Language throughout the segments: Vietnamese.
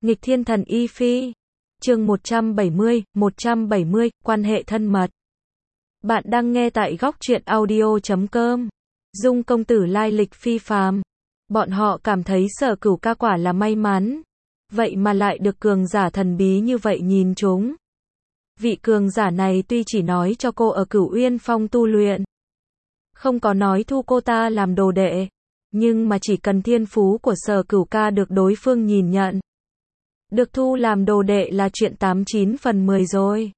Nghịch thiên thần y phi. Chương 170, quan hệ thân mật. Bạn đang nghe tại góc truyện audio.com. Dung công tử lai lịch phi phàm. Bọn họ cảm thấy Sở Cửu ca quả là may mắn. Vậy mà lại được cường giả thần bí như vậy nhìn chúng. Vị cường giả này tuy chỉ nói cho cô ở Cửu Uyên Phong tu luyện, không có nói thu cô ta làm đồ đệ, nhưng mà chỉ cần thiên phú của Sở Cửu ca được đối phương nhìn nhận, được thu làm đồ đệ là chuyện 89 phần 10 rồi.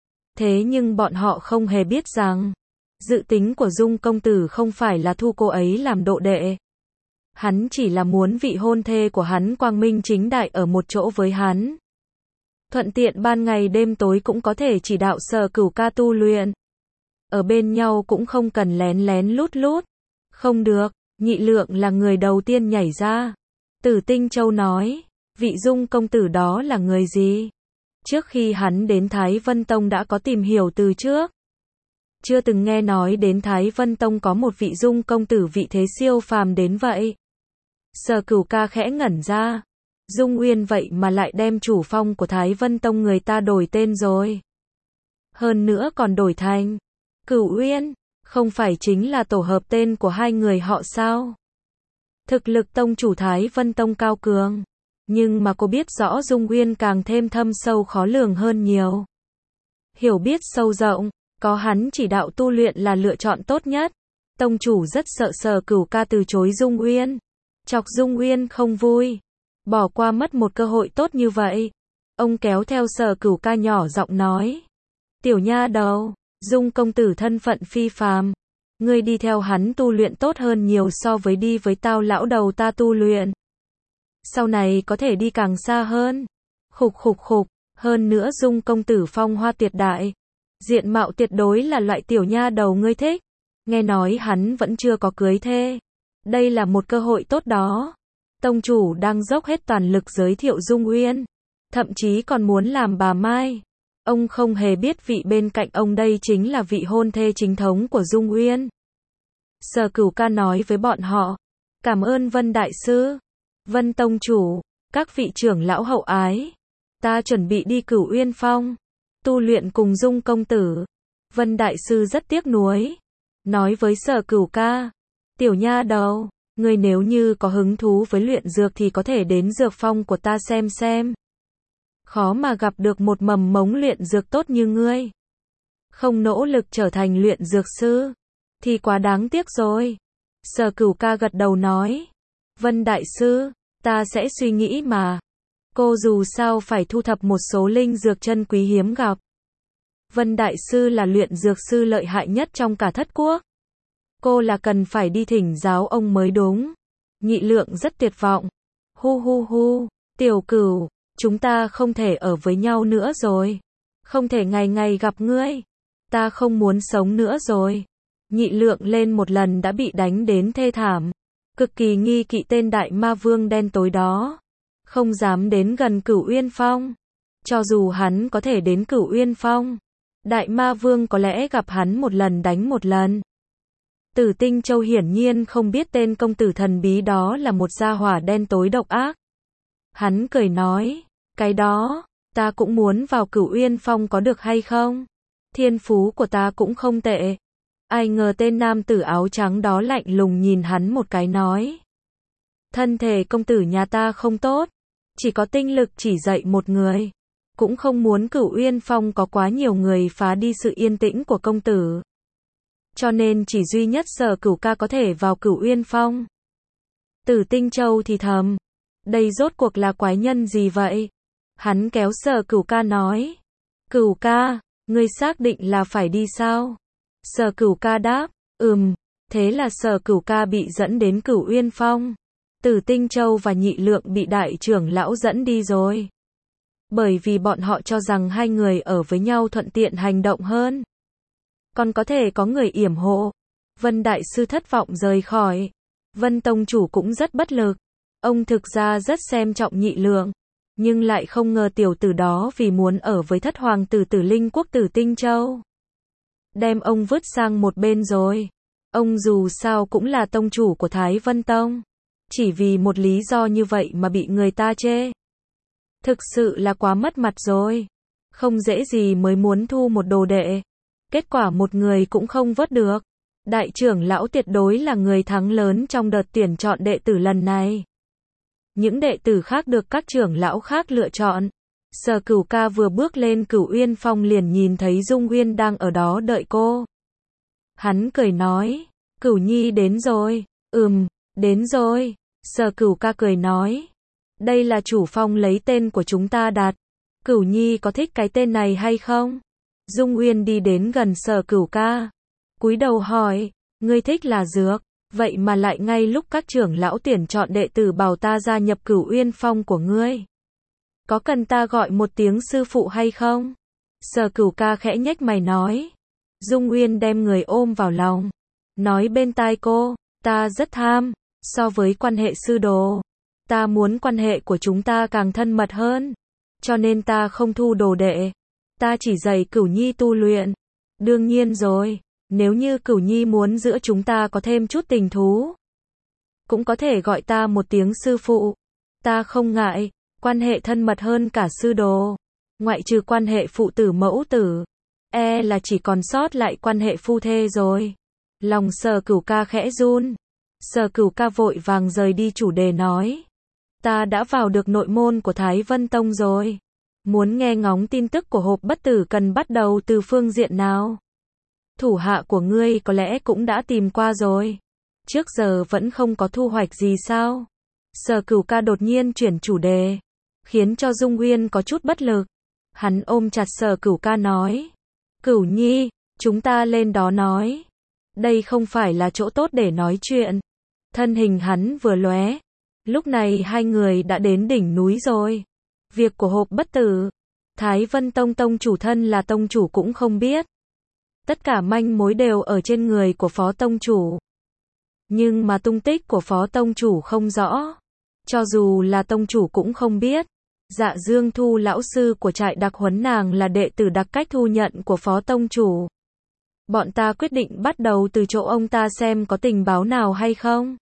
Thế nhưng bọn họ không hề biết rằng, dự tính của Dung công tử không phải là thu cô ấy làm đồ đệ. Hắn chỉ là muốn vị hôn thê của hắn quang minh chính đại ở một chỗ với hắn. Thuận tiện ban ngày đêm tối cũng có thể chỉ đạo Sở Cửu ca tu luyện. Ở bên nhau cũng không cần lén lén lút lút. Không được, Nhị Lượng là người đầu tiên nhảy ra. Tử Tinh Châu nói, vị Dung công tử đó là người gì? Trước khi hắn đến Thái Vân Tông đã có tìm hiểu từ trước. Chưa từng nghe nói đến Thái Vân Tông có một vị Dung công tử vị thế siêu phàm đến vậy. Sở Cửu ca khẽ ngẩn ra. Dung Uyên vậy mà lại đem chủ phong của Thái Vân Tông người ta đổi tên rồi. Hơn nữa còn đổi thành Cửu Uyên, không phải chính là tổ hợp tên của hai người họ sao? Thực lực tông chủ Thái Vân Tông cao cường, nhưng mà cô biết rõ Dung Uyên càng thêm thâm sâu khó lường hơn nhiều. Hiểu biết sâu rộng, có hắn chỉ đạo tu luyện là lựa chọn tốt nhất. Tông chủ rất sợ Sở Cửu ca từ chối Dung Uyên, chọc Dung Uyên không vui, bỏ qua mất một cơ hội tốt như vậy. Ông kéo theo Sở Cửu ca nhỏ giọng nói, tiểu nha đầu, Dung công tử thân phận phi phàm, ngươi đi theo hắn tu luyện tốt hơn nhiều so với đi với tao lão đầu ta tu luyện. Sau này có thể đi càng xa hơn. Khục khục khục, hơn nữa Dung công tử phong hoa tuyệt đại, diện mạo tuyệt đối là loại tiểu nha đầu ngươi thích. Nghe nói hắn vẫn chưa có cưới thê. Đây là một cơ hội tốt đó. Tông chủ đang dốc hết toàn lực giới thiệu Dung Uyên, thậm chí còn muốn làm bà Mai. Ông không hề biết vị bên cạnh ông đây chính là vị hôn thê chính thống của Dung Uyên. Sở Cửu ca nói với bọn họ, cảm ơn Vân Đại Sư, Vân Tông Chủ, các vị trưởng lão hậu ái. Ta chuẩn bị đi Cửu Uyên Phong, tu luyện cùng Dung công tử. Vân Đại Sư rất tiếc nuối, nói với Sở Cửu ca, tiểu nha đầu, ngươi nếu như có hứng thú với luyện dược thì có thể đến dược phong của ta xem. Khó mà gặp được một mầm mống luyện dược tốt như ngươi. Không nỗ lực trở thành luyện dược sư, thì quá đáng tiếc rồi. Sở Cửu ca gật đầu nói, Vân Đại Sư, ta sẽ suy nghĩ mà. Cô dù sao phải thu thập một số linh dược chân quý hiếm gặp. Vân Đại Sư là luyện dược sư lợi hại nhất trong cả thất quốc. Cô là cần phải đi thỉnh giáo ông mới đúng. Nhị Lượng rất tuyệt vọng. Hu, Tiểu Cửu, chúng ta không thể ở với nhau nữa rồi. Không thể ngày ngày gặp ngươi. Ta không muốn sống nữa rồi. Nhị Lượng lên một lần đã bị đánh đến thê thảm. Cực kỳ nghi kỵ tên đại ma vương đen tối đó. Không dám đến gần Cửu Uyên Phong. Cho dù hắn có thể đến Cửu Uyên Phong, đại ma vương có lẽ gặp hắn một lần đánh một lần. Tử Tinh Châu hiển nhiên không biết tên công tử thần bí đó là một gia hỏa đen tối độc ác. Hắn cười nói, cái đó, ta cũng muốn vào Cửu Uyên Phong có được hay không? Thiên phú của ta cũng không tệ. Ai ngờ tên nam tử áo trắng đó lạnh lùng nhìn hắn một cái nói, thân thể công tử nhà ta không tốt, chỉ có tinh lực chỉ dạy một người. Cũng không muốn Cửu Uyên Phong có quá nhiều người phá đi sự yên tĩnh của công tử. Cho nên chỉ duy nhất Sở Cửu ca có thể vào Cửu Uyên Phong. Tử Tinh Châu thì thầm, đây rốt cuộc là quái nhân gì vậy? Hắn kéo Sở Cửu ca nói, Cửu ca, ngươi xác định là phải đi sao? Sở Cửu ca đáp, thế là Sở Cửu ca bị dẫn đến Cửu Uyên Phong. Tử Tinh Châu và Nhị Lượng bị đại trưởng lão dẫn đi rồi. Bởi vì bọn họ cho rằng hai người ở với nhau thuận tiện hành động hơn. Còn có thể có người yểm hộ. Vân Đại Sư thất vọng rời khỏi. Vân Tông Chủ cũng rất bất lực. Ông thực ra rất xem trọng Nhị Lượng, nhưng lại không ngờ tiểu tử đó vì muốn ở với thất hoàng tử Tử Linh Quốc Tử Tinh Châu, đem ông vứt sang một bên rồi. Ông dù sao cũng là tông chủ của Thái Vân Tông. Chỉ vì một lý do như vậy mà bị người ta chê. Thực sự là quá mất mặt rồi. Không dễ gì mới muốn thu một đồ đệ. Kết quả một người cũng không vớt được. Đại trưởng lão tuyệt đối là người thắng lớn trong đợt tuyển chọn đệ tử lần này. Những đệ tử khác được các trưởng lão khác lựa chọn. Sở Cửu Ca vừa bước lên Cửu Uyên Phong liền nhìn thấy Dung Uyên đang ở đó đợi cô. Hắn cười nói, Cửu Nhi đến rồi. Đến rồi. Sở Cửu Ca cười nói, đây là chủ phong lấy tên của chúng ta đặt. Cửu Nhi có thích cái tên này hay không? Dung Uyên đi đến gần Sở Cửu Ca, cúi đầu hỏi, ngươi thích là dược, vậy mà lại ngay lúc các trưởng lão tuyển chọn đệ tử bảo ta gia nhập Cửu Uyên Phong của ngươi. Có cần ta gọi một tiếng sư phụ hay không? Sở Cửu Ca khẽ nhếch mày nói. Dung Uyên đem người ôm vào lòng, nói bên tai cô, ta rất tham, so với quan hệ sư đồ, ta muốn quan hệ của chúng ta càng thân mật hơn, cho nên ta không thu đồ đệ, ta chỉ dạy Cửu Nhi tu luyện. Đương nhiên rồi, nếu như Cửu Nhi muốn giữa chúng ta có thêm chút tình thú, cũng có thể gọi ta một tiếng sư phụ, ta không ngại, quan hệ thân mật hơn cả sư đồ, ngoại trừ quan hệ phụ tử mẫu tử, là chỉ còn sót lại quan hệ phu thê rồi. Lòng Sở Cửu Ca khẽ run. Sở Cửu Ca vội vàng rời đi chủ đề nói, ta đã vào được nội môn của Thái Vân Tông rồi. Muốn nghe ngóng tin tức của hộp bất tử cần bắt đầu từ phương diện nào? Thủ hạ của ngươi có lẽ cũng đã tìm qua rồi. Trước giờ vẫn không có thu hoạch gì sao? Sở Cửu Ca đột nhiên chuyển chủ đề, khiến cho Dung Uyên có chút bất lực. Hắn ôm chặt Sở Cửu Ca nói, Cửu Nhi, chúng ta lên đó nói. Đây không phải là chỗ tốt để nói chuyện. Thân hình hắn vừa lóe, lúc này hai người đã đến đỉnh núi rồi. Việc của hộp bất tử, Thái Vân Tông tông chủ thân là tông chủ cũng không biết. Tất cả manh mối đều ở trên người của phó tông chủ. Nhưng mà tung tích của phó tông chủ không rõ. Cho dù là tông chủ cũng không biết. Dạ Dương Thu lão sư của trại đặc huấn nàng là đệ tử đặc cách thu nhận của phó tông chủ. Bọn ta quyết định bắt đầu từ chỗ ông ta xem có tình báo nào hay không.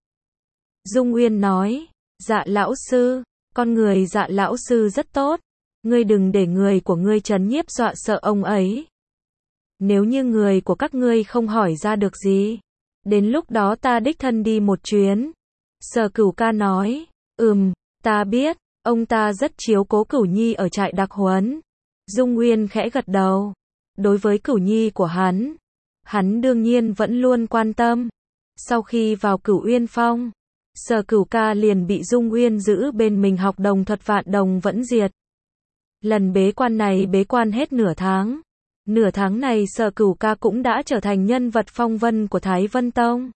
Dung Uyên nói, dạ lão sư, con người dạ lão sư rất tốt. Ngươi đừng để người của ngươi trấn nhiếp dọa sợ ông ấy. Nếu như người của các ngươi không hỏi ra được gì, đến lúc đó ta đích thân đi một chuyến. Sở Cửu Ca nói, ta biết, ông ta rất chiếu cố Cửu Nhi ở trại đặc huấn. Dung Uyên khẽ gật đầu. Đối với Cửu Nhi của hắn đương nhiên vẫn luôn quan tâm. Sau khi vào Cửu Uyên Phong, Sở Cửu Ca liền bị Dung Uyên giữ bên mình học đồng thuật vạn đồng vẫn diệt. Lần bế quan này bế quan hết nửa tháng. Nửa tháng này Sở Cửu Ca cũng đã trở thành nhân vật phong vân của Thái Vân Tông.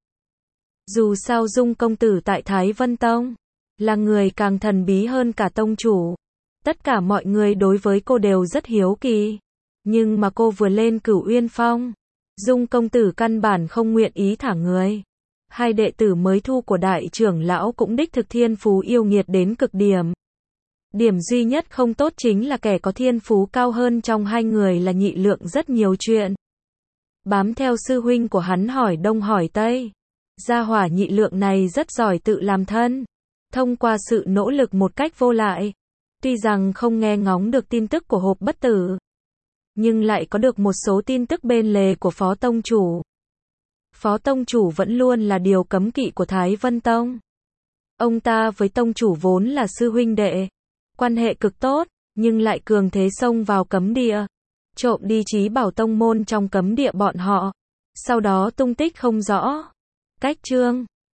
Dù sao Dung công tử tại Thái Vân Tông là người càng thần bí hơn cả tông chủ. Tất cả mọi người đối với cô đều rất hiếu kỳ. Nhưng mà cô vừa lên Cửu Uyên Phong, Dung công tử căn bản không nguyện ý thả người. Hai đệ tử mới thu của đại trưởng lão cũng đích thực thiên phú yêu nghiệt đến cực điểm. Điểm duy nhất không tốt chính là kẻ có thiên phú cao hơn trong hai người là Nhị Lượng rất nhiều chuyện. Bám theo sư huynh của hắn hỏi đông hỏi tây. Gia hỏa Nhị Lượng này rất giỏi tự làm thân. Thông qua sự nỗ lực một cách vô lại. Tuy rằng không nghe ngóng được tin tức của hộp bất tử, nhưng lại có được một số tin tức bên lề của phó tông chủ. Phó tông chủ vẫn luôn là điều cấm kỵ của Thái Vân Tông. Ông ta với tông chủ vốn là sư huynh đệ, quan hệ cực tốt, nhưng lại cường thế xông vào cấm địa, trộm đi trí bảo tông môn trong cấm địa bọn họ, sau đó tung tích không rõ. Cách chương